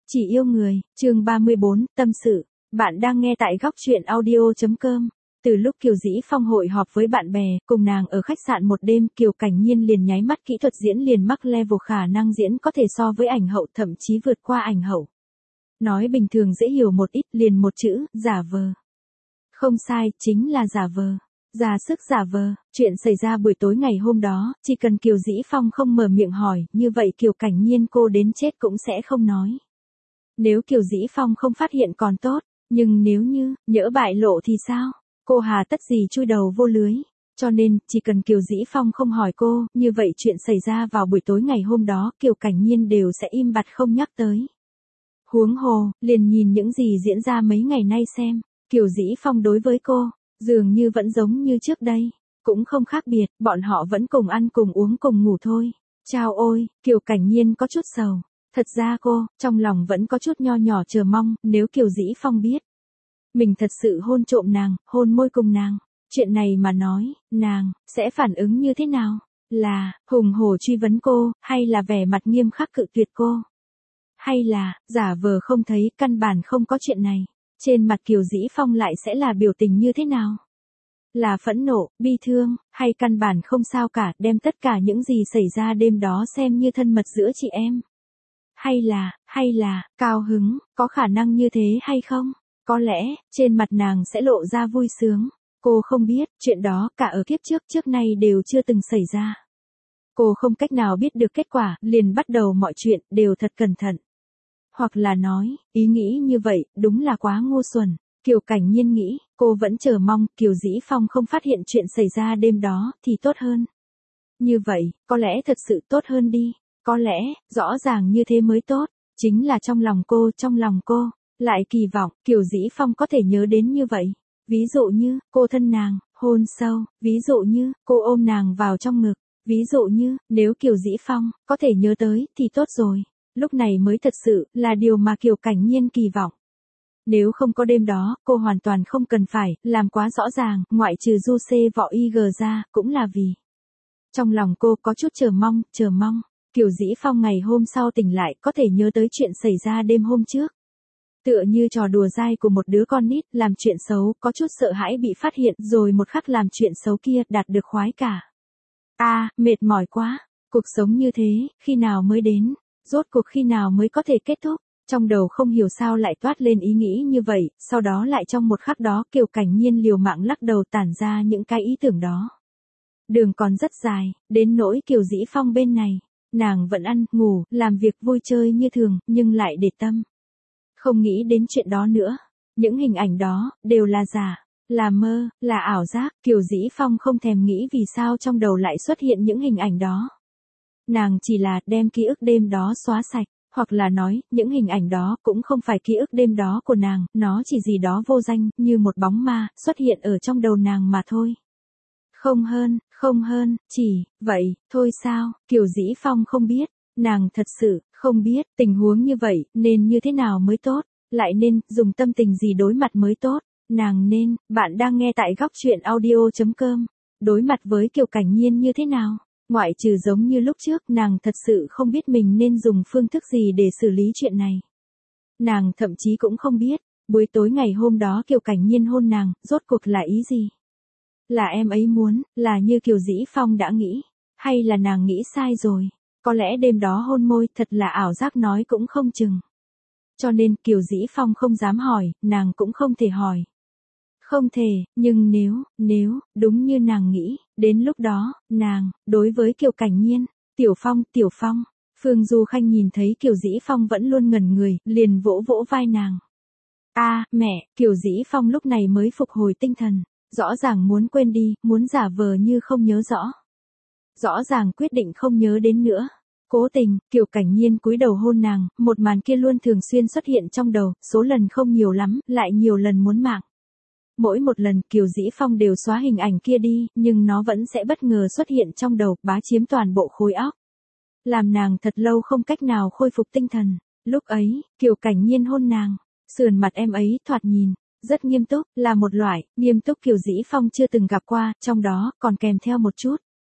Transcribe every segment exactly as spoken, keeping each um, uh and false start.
Chỉ yêu người, chương ba mươi bốn, tâm sự. Bạn đang nghe tại góc truyện audio.com. Từ lúc Kiều Dĩ Phong hội họp với bạn bè, cùng nàng ở khách sạn một đêm, Kiều Cảnh Nhiên liền nháy mắt kỹ thuật diễn liền mắc level khả năng diễn có thể so với ảnh hậu, thậm chí vượt qua ảnh hậu. Nói bình thường dễ hiểu một ít, liền một chữ, giả vờ. Không sai, chính là giả vờ. Ra sức giả vờ. Chuyện xảy ra buổi tối ngày hôm đó, chỉ cần Kiều Dĩ Phong không mở miệng hỏi, như vậy Kiều Cảnh Nhiên cô đến chết cũng sẽ không nói. Nếu Kiều Dĩ Phong không phát hiện còn tốt, nhưng nếu như, nhỡ bại lộ thì sao? Cô hà tất gì chui đầu vô lưới. Cho nên, chỉ cần Kiều Dĩ Phong không hỏi cô, như vậy chuyện xảy ra vào buổi tối ngày hôm đó, Kiều Cảnh Nhiên đều sẽ im bặt không nhắc tới. Huống hồ, liền nhìn những gì diễn ra mấy ngày nay xem, Kiều Dĩ Phong đối với cô, dường như vẫn giống như trước đây, cũng không khác biệt, bọn họ vẫn cùng ăn cùng uống cùng ngủ thôi. Chao ôi, Kiều Cảnh Nhiên có chút sầu. Thật ra cô, trong lòng vẫn có chút nho nhỏ chờ mong, nếu Kiều Dĩ Phong biết. Mình thật sự hôn trộm nàng, hôn môi cùng nàng. Chuyện này mà nói, nàng, sẽ phản ứng như thế nào? Là, hùng hổ truy vấn cô, hay là vẻ mặt nghiêm khắc cự tuyệt cô? Hay là, giả vờ không thấy, căn bản không có chuyện này? Trên mặt Kiều Dĩ Phong lại sẽ là biểu tình như thế nào? Là phẫn nộ, bi thương, hay căn bản không sao cả, đem tất cả những gì xảy ra đêm đó xem như thân mật giữa chị em? Hay là, hay là, cao hứng, có khả năng như thế hay không? Có lẽ, trên mặt nàng sẽ lộ ra vui sướng. Cô không biết, chuyện đó cả ở kiếp trước trước nay đều chưa từng xảy ra. Cô không cách nào biết được kết quả, liền bắt đầu mọi chuyện, đều thật cẩn thận. Hoặc là nói, ý nghĩ như vậy, đúng là quá ngu xuẩn. Kiều Cảnh Nhiên nghĩ, cô vẫn chờ mong, Kiều Dĩ Phong không phát hiện chuyện xảy ra đêm đó, thì tốt hơn. Như vậy, có lẽ thật sự tốt hơn đi. Có lẽ, rõ ràng như thế mới tốt, chính là trong lòng cô, trong lòng cô, lại kỳ vọng, Kiều Dĩ Phong có thể nhớ đến như vậy. Ví dụ như, cô thân nàng, hôn sâu, ví dụ như, cô ôm nàng vào trong ngực, ví dụ như, nếu Kiều Dĩ Phong, có thể nhớ tới, thì tốt rồi. Lúc này mới thật sự, là điều mà Kiều Cảnh Nhiên kỳ vọng. Nếu không có đêm đó, cô hoàn toàn không cần phải, làm quá rõ ràng, ngoại trừ du xê võ y gờ ra, cũng là vì. Trong lòng cô có chút chờ mong, chờ mong. Kiều Dĩ Phong ngày hôm sau tỉnh lại có thể nhớ tới chuyện xảy ra đêm hôm trước. Tựa như trò đùa dai của một đứa con nít làm chuyện xấu, có chút sợ hãi bị phát hiện rồi một khắc làm chuyện xấu kia đạt được khoái cả. A, à, mệt mỏi quá, cuộc sống như thế, khi nào mới đến, rốt cuộc khi nào mới có thể kết thúc. Trong đầu không hiểu sao lại toát lên ý nghĩ như vậy, sau đó lại trong một khắc đó Kiều Cảnh Nhiên liều mạng lắc đầu tản ra những cái ý tưởng đó. Đường còn rất dài, đến nỗi Kiều Dĩ Phong bên này. Nàng vẫn ăn, ngủ, làm việc vui chơi như thường, nhưng lại để tâm. Không nghĩ đến chuyện đó nữa. Những hình ảnh đó, đều là giả, là mơ, là ảo giác. Kiều Dĩ Phong không thèm nghĩ vì sao trong đầu lại xuất hiện những hình ảnh đó. Nàng chỉ là đem ký ức đêm đó xóa sạch, hoặc là nói, những hình ảnh đó cũng không phải ký ức đêm đó của nàng, nó chỉ gì đó vô danh, như một bóng ma, xuất hiện ở trong đầu nàng mà thôi. Không hơn, không hơn, chỉ, vậy, thôi sao, Kiều Dĩ Phong không biết, nàng thật sự, không biết, tình huống như vậy, nên như thế nào mới tốt, lại nên, dùng tâm tình gì đối mặt mới tốt, nàng nên, bạn đang nghe tại góc truyện audio.com, đối mặt với Kiều Cảnh Nhiên như thế nào, ngoại trừ giống như lúc trước, nàng thật sự không biết mình nên dùng phương thức gì để xử lý chuyện này. Nàng thậm chí cũng không biết, buổi tối ngày hôm đó Kiều Cảnh Nhiên hôn nàng, rốt cuộc là ý gì. Là em ấy muốn, là như Kiều Dĩ Phong đã nghĩ, hay là nàng nghĩ sai rồi, có lẽ đêm đó hôn môi thật là ảo giác nói cũng không chừng. Cho nên Kiều Dĩ Phong không dám hỏi, nàng cũng không thể hỏi. Không thể, nhưng nếu, nếu, đúng như nàng nghĩ, đến lúc đó, nàng, đối với Kiều Cảnh Nhiên, Tiểu Phong, Tiểu Phong, Phương Du Khanh nhìn thấy Kiều Dĩ Phong vẫn luôn ngẩn người, liền vỗ vỗ vai nàng. A, à, mẹ, Kiều Dĩ Phong lúc này mới phục hồi tinh thần. Rõ ràng muốn quên đi, muốn giả vờ như không nhớ rõ. Rõ ràng quyết định không nhớ đến nữa. Cố tình, Kiều Cảnh Nhiên cúi đầu hôn nàng, một màn kia luôn thường xuyên xuất hiện trong đầu, số lần không nhiều lắm, lại nhiều lần muốn mạng. Mỗi một lần Kiều Dĩ Phong đều xóa hình ảnh kia đi, nhưng nó vẫn sẽ bất ngờ xuất hiện trong đầu, bá chiếm toàn bộ khối óc. Làm nàng thật lâu không cách nào khôi phục tinh thần. Lúc ấy, Kiều Cảnh Nhiên hôn nàng, sườn mặt em ấy thoạt nhìn rất nghiêm túc, là một loại nghiêm túc Kiều Dĩ Phong chưa từng gặp qua, trong đó còn kèm theo một chút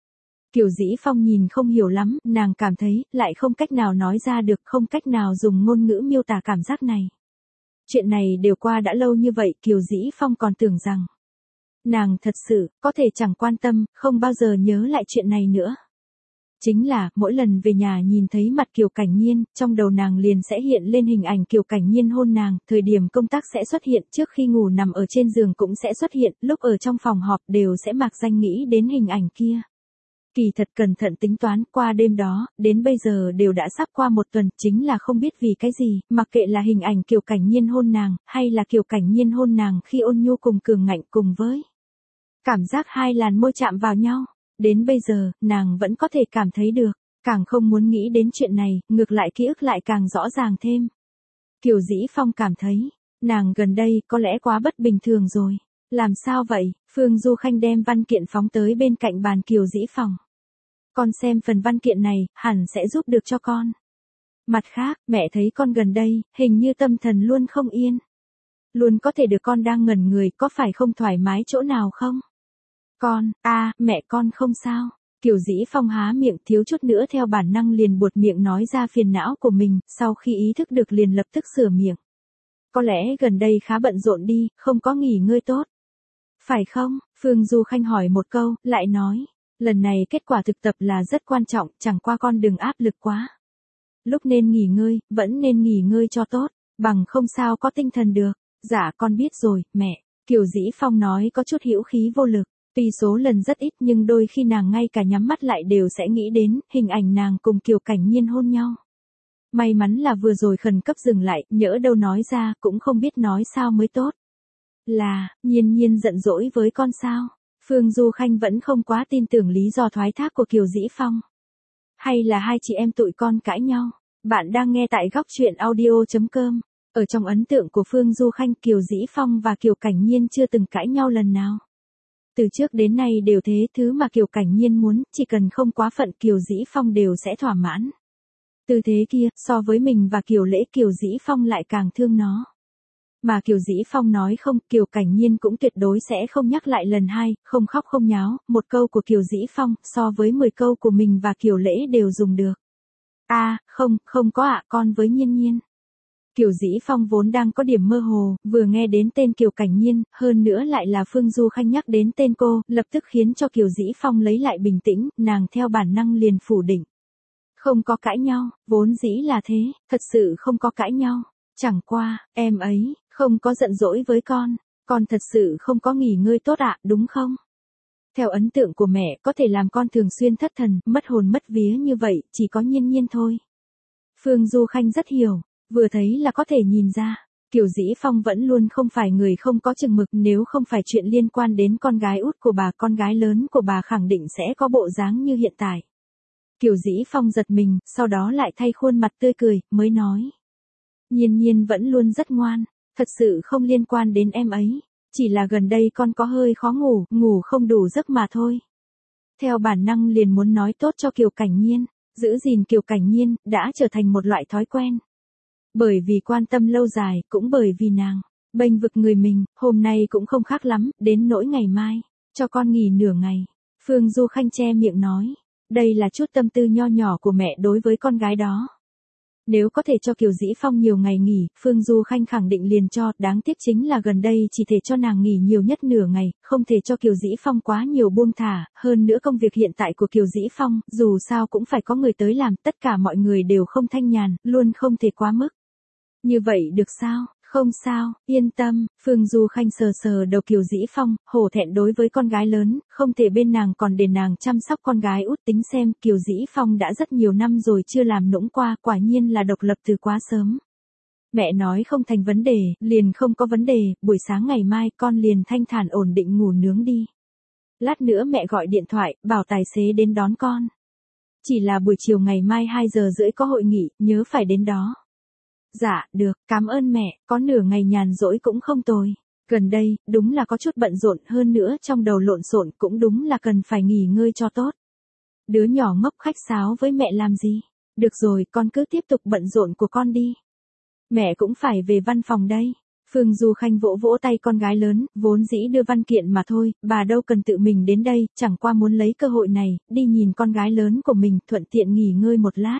Kiều Dĩ Phong nhìn không hiểu lắm, nàng cảm thấy, lại không cách nào nói ra được, không cách nào dùng ngôn ngữ miêu tả cảm giác này. Chuyện này đều qua đã lâu như vậy, Kiều Dĩ Phong còn tưởng rằng nàng thật sự, có thể chẳng quan tâm, không bao giờ nhớ lại chuyện này nữa. Chính là, mỗi lần về nhà nhìn thấy mặt Kiều Cảnh Nhiên, trong đầu nàng liền sẽ hiện lên hình ảnh Kiều Cảnh Nhiên hôn nàng, thời điểm công tác sẽ xuất hiện, trước khi ngủ nằm ở trên giường cũng sẽ xuất hiện, lúc ở trong phòng họp đều sẽ mạc danh nghĩ đến hình ảnh kia. Kỳ thật cẩn thận tính toán, qua đêm đó, đến bây giờ đều đã sắp qua một tuần, chính là không biết vì cái gì, mặc kệ là hình ảnh Kiều Cảnh Nhiên hôn nàng, hay là Kiều Cảnh Nhiên hôn nàng khi ôn nhu cùng cường ngạnh cùng với cảm giác hai làn môi chạm vào nhau, đến bây giờ, nàng vẫn có thể cảm thấy được, càng không muốn nghĩ đến chuyện này, ngược lại ký ức lại càng rõ ràng thêm. Kiều Dĩ Phong cảm thấy, nàng gần đây có lẽ quá bất bình thường rồi. Làm sao vậy? Phương Du Khanh đem văn kiện phóng tới bên cạnh bàn Kiều Dĩ Phong. Con xem phần văn kiện này, hẳn sẽ giúp được cho con. Mặt khác, mẹ thấy con gần đây, hình như tâm thần luôn không yên. Luôn có thể được con đang ngẩn người, có phải không thoải mái chỗ nào không? Con, a à, mẹ con không sao. Kiều Dĩ Phong há miệng thiếu chút nữa theo bản năng liền buột miệng nói ra phiền não của mình, sau khi ý thức được liền lập tức sửa miệng. Có lẽ gần đây khá bận rộn đi, không có nghỉ ngơi tốt. Phải không? Phương Du Khanh hỏi một câu, lại nói. Lần này kết quả thực tập là rất quan trọng, chẳng qua con đừng áp lực quá. Lúc nên nghỉ ngơi, vẫn nên nghỉ ngơi cho tốt, bằng không sao có tinh thần được. Dạ con biết rồi, mẹ. Kiều Dĩ Phong nói có chút hữu khí vô lực. Tuy số lần rất ít nhưng đôi khi nàng ngay cả nhắm mắt lại đều sẽ nghĩ đến hình ảnh nàng cùng Kiều Cảnh Nhiên hôn nhau. May mắn là vừa rồi khẩn cấp dừng lại, nhỡ đâu nói ra cũng không biết nói sao mới tốt. Là, Nhiên Nhiên giận dỗi với con sao? Phương Du Khanh vẫn không quá tin tưởng lý do thoái thác của Kiều Dĩ Phong. Hay là hai chị em tụi con cãi nhau? Bạn đang nghe tại góc truyện audio chấm com. Ở trong ấn tượng của Phương Du Khanh, Kiều Dĩ Phong và Kiều Cảnh Nhiên chưa từng cãi nhau lần nào. Từ trước đến nay đều thế, thứ mà Kiều Cảnh Nhiên muốn, chỉ cần không quá phận Kiều Dĩ Phong đều sẽ thỏa mãn. Từ thế kia, so với mình và Kiều Lễ Kiều Dĩ Phong lại càng thương nó. Mà Kiều Dĩ Phong nói không, Kiều Cảnh Nhiên cũng tuyệt đối sẽ không nhắc lại lần hai, không khóc không nháo, một câu của Kiều Dĩ Phong, so với mười câu của mình và Kiều Lễ đều dùng được. A, à, không, không có ạ, con với Nhiên Nhiên. Kiều Dĩ Phong vốn đang có điểm mơ hồ, vừa nghe đến tên Kiều Cảnh Nhiên, hơn nữa lại là Phương Du Khanh nhắc đến tên cô, lập tức khiến cho Kiều Dĩ Phong lấy lại bình tĩnh, nàng theo bản năng liền phủ định. Không có cãi nhau, vốn dĩ là thế, thật sự không có cãi nhau. Chẳng qua, em ấy, không có giận dỗi với con, con thật sự không có nghỉ ngơi tốt ạ, đúng không? Theo ấn tượng của mẹ, có thể làm con thường xuyên thất thần, mất hồn mất vía như vậy, chỉ có Nhiên Nhiên thôi. Phương Du Khanh rất hiểu, vừa thấy là có thể nhìn ra, Kiều Dĩ Phong vẫn luôn không phải người không có chừng mực, nếu không phải chuyện liên quan đến con gái út của bà, con gái lớn của bà khẳng định sẽ có bộ dáng như hiện tại. Kiều Dĩ Phong giật mình, sau đó lại thay khuôn mặt tươi cười, mới nói. Nhiên Nhiên vẫn luôn rất ngoan, thật sự không liên quan đến em ấy, chỉ là gần đây con có hơi khó ngủ, ngủ không đủ giấc mà thôi. Theo bản năng liền muốn nói tốt cho Kiều Cảnh Nhiên, giữ gìn Kiều Cảnh Nhiên, đã trở thành một loại thói quen. Bởi vì quan tâm lâu dài, cũng bởi vì nàng, bênh vực người mình, hôm nay cũng không khác lắm, đến nỗi ngày mai, cho con nghỉ nửa ngày. Phương Du Khanh che miệng nói, đây là chút tâm tư nho nhỏ của mẹ đối với con gái đó. Nếu có thể cho Kiều Dĩ Phong nhiều ngày nghỉ, Phương Du Khanh khẳng định liền cho, đáng tiếc chính là gần đây chỉ thể cho nàng nghỉ nhiều nhất nửa ngày, không thể cho Kiều Dĩ Phong quá nhiều buông thả, hơn nữa công việc hiện tại của Kiều Dĩ Phong, dù sao cũng phải có người tới làm, tất cả mọi người đều không thanh nhàn, luôn không thể quá mức. Như vậy được sao? Không sao, yên tâm, Phương Du Khanh sờ sờ đầu Kiều Dĩ Phong, hổ thẹn đối với con gái lớn, không thể bên nàng còn để nàng chăm sóc con gái út, tính xem, Kiều Dĩ Phong đã rất nhiều năm rồi chưa làm nũng qua, quả nhiên là độc lập từ quá sớm. Mẹ nói không thành vấn đề, liền không có vấn đề, buổi sáng ngày mai con liền thanh thản ổn định ngủ nướng đi. Lát nữa mẹ gọi điện thoại, bảo tài xế đến đón con. Chỉ là buổi chiều ngày mai hai giờ rưỡi có hội nghị, nhớ phải đến đó. Dạ, được, cảm ơn mẹ, có nửa ngày nhàn rỗi cũng không tồi. Gần đây, đúng là có chút bận rộn, hơn nữa trong đầu lộn xộn, cũng đúng là cần phải nghỉ ngơi cho tốt. Đứa nhỏ ngốc khách sáo với mẹ làm gì? Được rồi, con cứ tiếp tục bận rộn của con đi. Mẹ cũng phải về văn phòng đây. Phương Du Khanh vỗ vỗ tay con gái lớn, vốn dĩ đưa văn kiện mà thôi, bà đâu cần tự mình đến đây, chẳng qua muốn lấy cơ hội này, đi nhìn con gái lớn của mình, thuận tiện nghỉ ngơi một lát.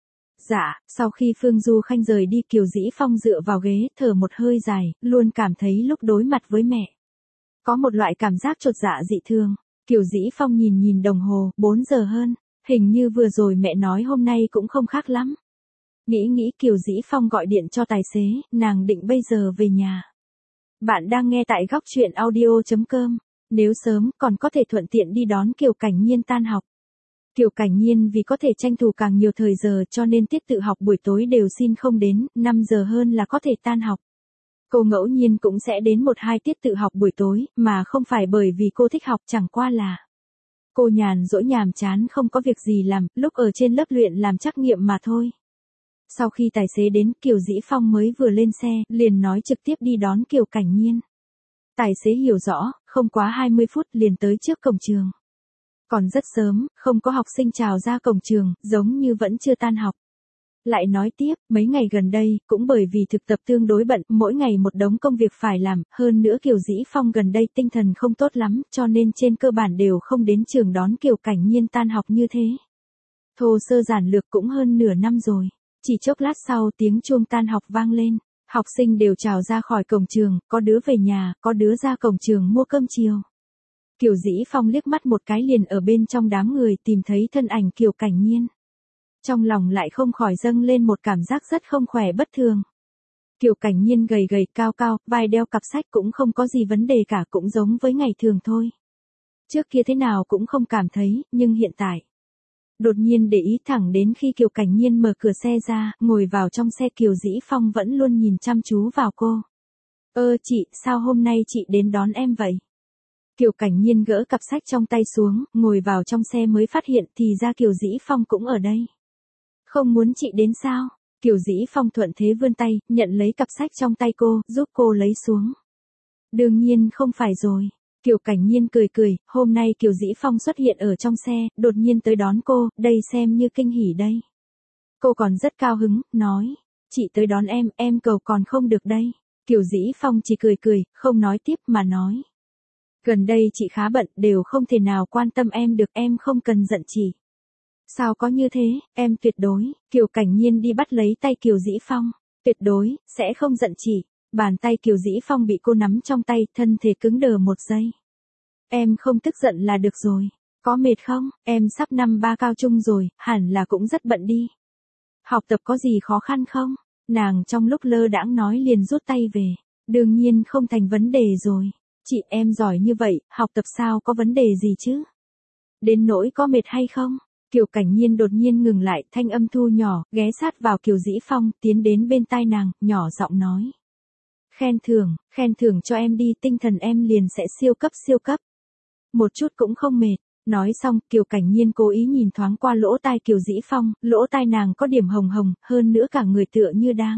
Dạ, sau khi Phương Du Khanh rời đi Kiều Dĩ Phong dựa vào ghế, thở một hơi dài, luôn cảm thấy lúc đối mặt với mẹ. Có một loại cảm giác chột dạ dị thường. Kiều Dĩ Phong nhìn nhìn đồng hồ, bốn giờ hơn, hình như vừa rồi mẹ nói hôm nay cũng không khác lắm. Nghĩ nghĩ Kiều Dĩ Phong gọi điện cho tài xế, nàng định bây giờ về nhà. Bạn đang nghe tại góc truyện audio chấm com, nếu sớm còn có thể thuận tiện đi đón Kiều Cảnh Nhiên tan học. Kiều Cảnh Nhiên vì có thể tranh thủ càng nhiều thời giờ cho nên tiết tự học buổi tối đều xin không đến, năm giờ hơn là có thể tan học. Cô ngẫu nhiên cũng sẽ đến một hai tiết tự học buổi tối, mà không phải bởi vì cô thích học, chẳng qua là cô nhàn rỗi nhàm chán không có việc gì làm, lúc ở trên lớp luyện làm trắc nghiệm mà thôi. Sau khi tài xế đến, Kiều Dĩ Phong mới vừa lên xe, liền nói trực tiếp đi đón Kiều Cảnh Nhiên. Tài xế hiểu rõ, không quá hai mươi phút liền tới trước cổng trường. Còn rất sớm, không có học sinh chào ra cổng trường, giống như vẫn chưa tan học. Lại nói tiếp, mấy ngày gần đây, cũng bởi vì thực tập tương đối bận, mỗi ngày một đống công việc phải làm, hơn nữa Kiều Dĩ Phong gần đây tinh thần không tốt lắm, cho nên trên cơ bản đều không đến trường đón Kiều Cảnh Nhiên tan học như thế. Thô sơ giản lược cũng hơn nửa năm rồi. Chỉ chốc lát sau tiếng chuông tan học vang lên, học sinh đều trào ra khỏi cổng trường, có đứa về nhà, có đứa ra cổng trường mua cơm chiều. Kiều Dĩ Phong liếc mắt một cái liền ở bên trong đám người tìm thấy thân ảnh Kiều Cảnh Nhiên. Trong lòng lại không khỏi dâng lên một cảm giác rất không khỏe bất thường. Kiều Cảnh Nhiên gầy gầy cao cao, vai đeo cặp sách cũng không có gì vấn đề cả, cũng giống với ngày thường thôi. Trước kia thế nào cũng không cảm thấy, nhưng hiện tại. Đột nhiên để ý thẳng đến khi Kiều Cảnh Nhiên mở cửa xe ra, ngồi vào trong xe Kiều Dĩ Phong vẫn luôn nhìn chăm chú vào cô. Ơ chị, sao hôm nay chị đến đón em vậy? Kiều Cảnh Nhiên gỡ cặp sách trong tay xuống, ngồi vào trong xe mới phát hiện thì ra Kiều Dĩ Phong cũng ở đây. Không muốn chị đến sao? Kiều Dĩ Phong thuận thế vươn tay, nhận lấy cặp sách trong tay cô, giúp cô lấy xuống. Đương nhiên không phải rồi. Kiều Cảnh Nhiên cười cười, hôm nay Kiều Dĩ Phong xuất hiện ở trong xe, đột nhiên tới đón cô, đây xem như kinh hỉ đây. Cô còn rất cao hứng, nói, chị tới đón em, em cầu còn không được đây. Kiều Dĩ Phong chỉ cười cười, không nói tiếp mà nói. Gần đây chị khá bận, đều không thể nào quan tâm em được, em không cần giận chị. Sao có như thế, em tuyệt đối, Kiều Cảnh Nhiên đi bắt lấy tay Kiều Dĩ Phong, tuyệt đối, sẽ không giận chị. Bàn tay Kiều Dĩ Phong bị cô nắm trong tay, thân thể cứng đờ một giây. Em không tức giận là được rồi. Có mệt không? Em sắp năm ba cao trung rồi, hẳn là cũng rất bận đi. Học tập có gì khó khăn không? Nàng trong lúc lơ đãng nói liền rút tay về. Đương nhiên không thành vấn đề rồi. Chị em giỏi như vậy, học tập sao có vấn đề gì chứ? Đến nỗi có mệt hay không? Kiều Cảnh Nhiên đột nhiên ngừng lại, thanh âm thu nhỏ, ghé sát vào Kiều Dĩ Phong, tiến đến bên tai nàng, nhỏ giọng nói. Khen thưởng, khen thưởng cho em đi, tinh thần em liền sẽ siêu cấp siêu cấp. Một chút cũng không mệt. Nói xong, Kiều Cảnh Nhiên cố ý nhìn thoáng qua lỗ tai Kiều Dĩ Phong, lỗ tai nàng có điểm hồng hồng, hơn nữa cả người tựa như đang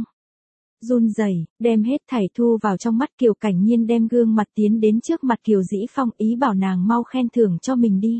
run rẩy, đem hết thảy thu vào trong mắt. Kiều Cảnh Nhiên đem gương mặt tiến đến trước mặt Kiều Dĩ Phong, ý bảo nàng mau khen thưởng cho mình đi.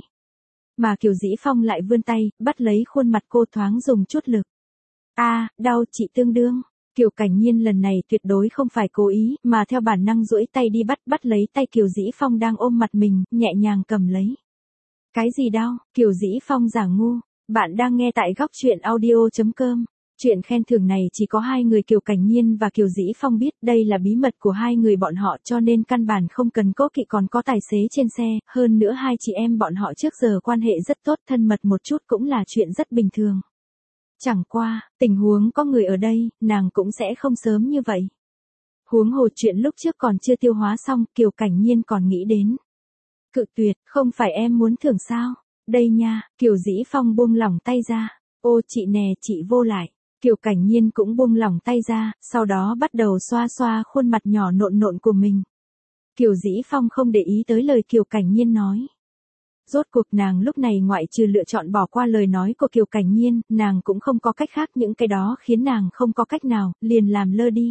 Mà Kiều Dĩ Phong lại vươn tay, bắt lấy khuôn mặt cô thoáng dùng chút lực. A, à, đau chị tương đương. Kiều Cảnh Nhiên lần này tuyệt đối không phải cố ý, mà theo bản năng duỗi tay đi bắt, bắt lấy tay Kiều Dĩ Phong đang ôm mặt mình, nhẹ nhàng cầm lấy. Cái gì đau? Kiều Dĩ Phong giả ngu. Bạn đang nghe tại góc truyện audio chấm com. Chuyện khen thưởng này chỉ có hai người Kiều Cảnh Nhiên và Kiều Dĩ Phong biết, đây là bí mật của hai người bọn họ cho nên căn bản không cần cố kỵ, còn có tài xế trên xe, hơn nữa hai chị em bọn họ trước giờ quan hệ rất tốt, thân mật một chút cũng là chuyện rất bình thường. Chẳng qua, tình huống có người ở đây, nàng cũng sẽ không sớm như vậy. Huống hồ chuyện lúc trước còn chưa tiêu hóa xong, Kiều Cảnh Nhiên còn nghĩ đến. Cự tuyệt, không phải em muốn thưởng sao? Đây nha, Kiều Dĩ Phong buông lỏng tay ra. Ô chị nè, chị vô lại. Kiều Cảnh Nhiên cũng buông lỏng tay ra, sau đó bắt đầu xoa xoa khuôn mặt nhỏ nộn nộn của mình. Kiều Dĩ Phong không để ý tới lời Kiều Cảnh Nhiên nói. Rốt cuộc nàng lúc này ngoại trừ lựa chọn bỏ qua lời nói của Kiều Cảnh Nhiên, nàng cũng không có cách khác, những cái đó khiến nàng không có cách nào, liền làm lơ đi.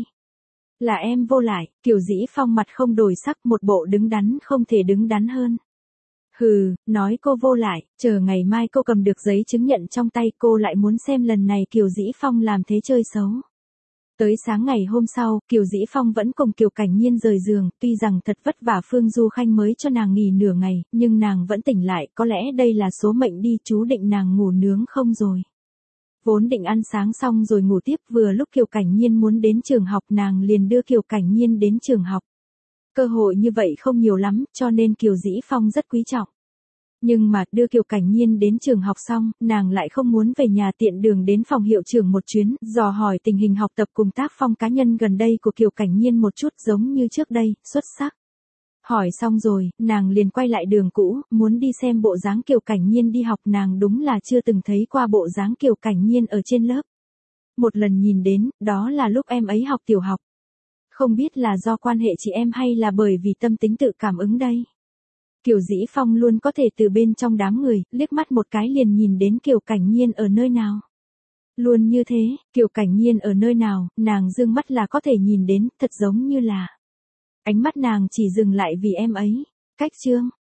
Là em vô lại, Kiều Dĩ Phong mặt không đổi sắc, một bộ đứng đắn không thể đứng đắn hơn. Hừ, nói cô vô lại, chờ ngày mai cô cầm được giấy chứng nhận trong tay cô lại muốn xem lần này Kiều Dĩ Phong làm thế chơi xấu. Tới sáng ngày hôm sau, Kiều Dĩ Phong vẫn cùng Kiều Cảnh Nhiên rời giường, tuy rằng thật vất vả Phương Du Khanh mới cho nàng nghỉ nửa ngày, nhưng nàng vẫn tỉnh lại, có lẽ đây là số mệnh đi, chú định nàng ngủ nướng không rồi. Vốn định ăn sáng xong rồi ngủ tiếp, vừa lúc Kiều Cảnh Nhiên muốn đến trường học nàng liền đưa Kiều Cảnh Nhiên đến trường học. Cơ hội như vậy không nhiều lắm, cho nên Kiều Dĩ Phong rất quý trọng. Nhưng mà, đưa Kiều Cảnh Nhiên đến trường học xong, nàng lại không muốn về nhà, tiện đường đến phòng hiệu trưởng một chuyến, dò hỏi tình hình học tập cùng tác phong cá nhân gần đây của Kiều Cảnh Nhiên một chút, giống như trước đây, xuất sắc. Hỏi xong rồi, nàng liền quay lại đường cũ, muốn đi xem bộ dáng Kiều Cảnh Nhiên đi học, nàng đúng là chưa từng thấy qua bộ dáng Kiều Cảnh Nhiên ở trên lớp. Một lần nhìn đến, đó là lúc em ấy học tiểu học. Không biết là do quan hệ chị em hay là bởi vì tâm tính tự cảm ứng đây. Kiều Dĩ Phong luôn có thể từ bên trong đám người, liếc mắt một cái liền nhìn đến Kiều Cảnh Nhiên ở nơi nào. Luôn như thế, Kiều Cảnh Nhiên ở nơi nào, nàng dương mắt là có thể nhìn đến, thật giống như là. Ánh mắt nàng chỉ dừng lại vì em ấy. Cách chương.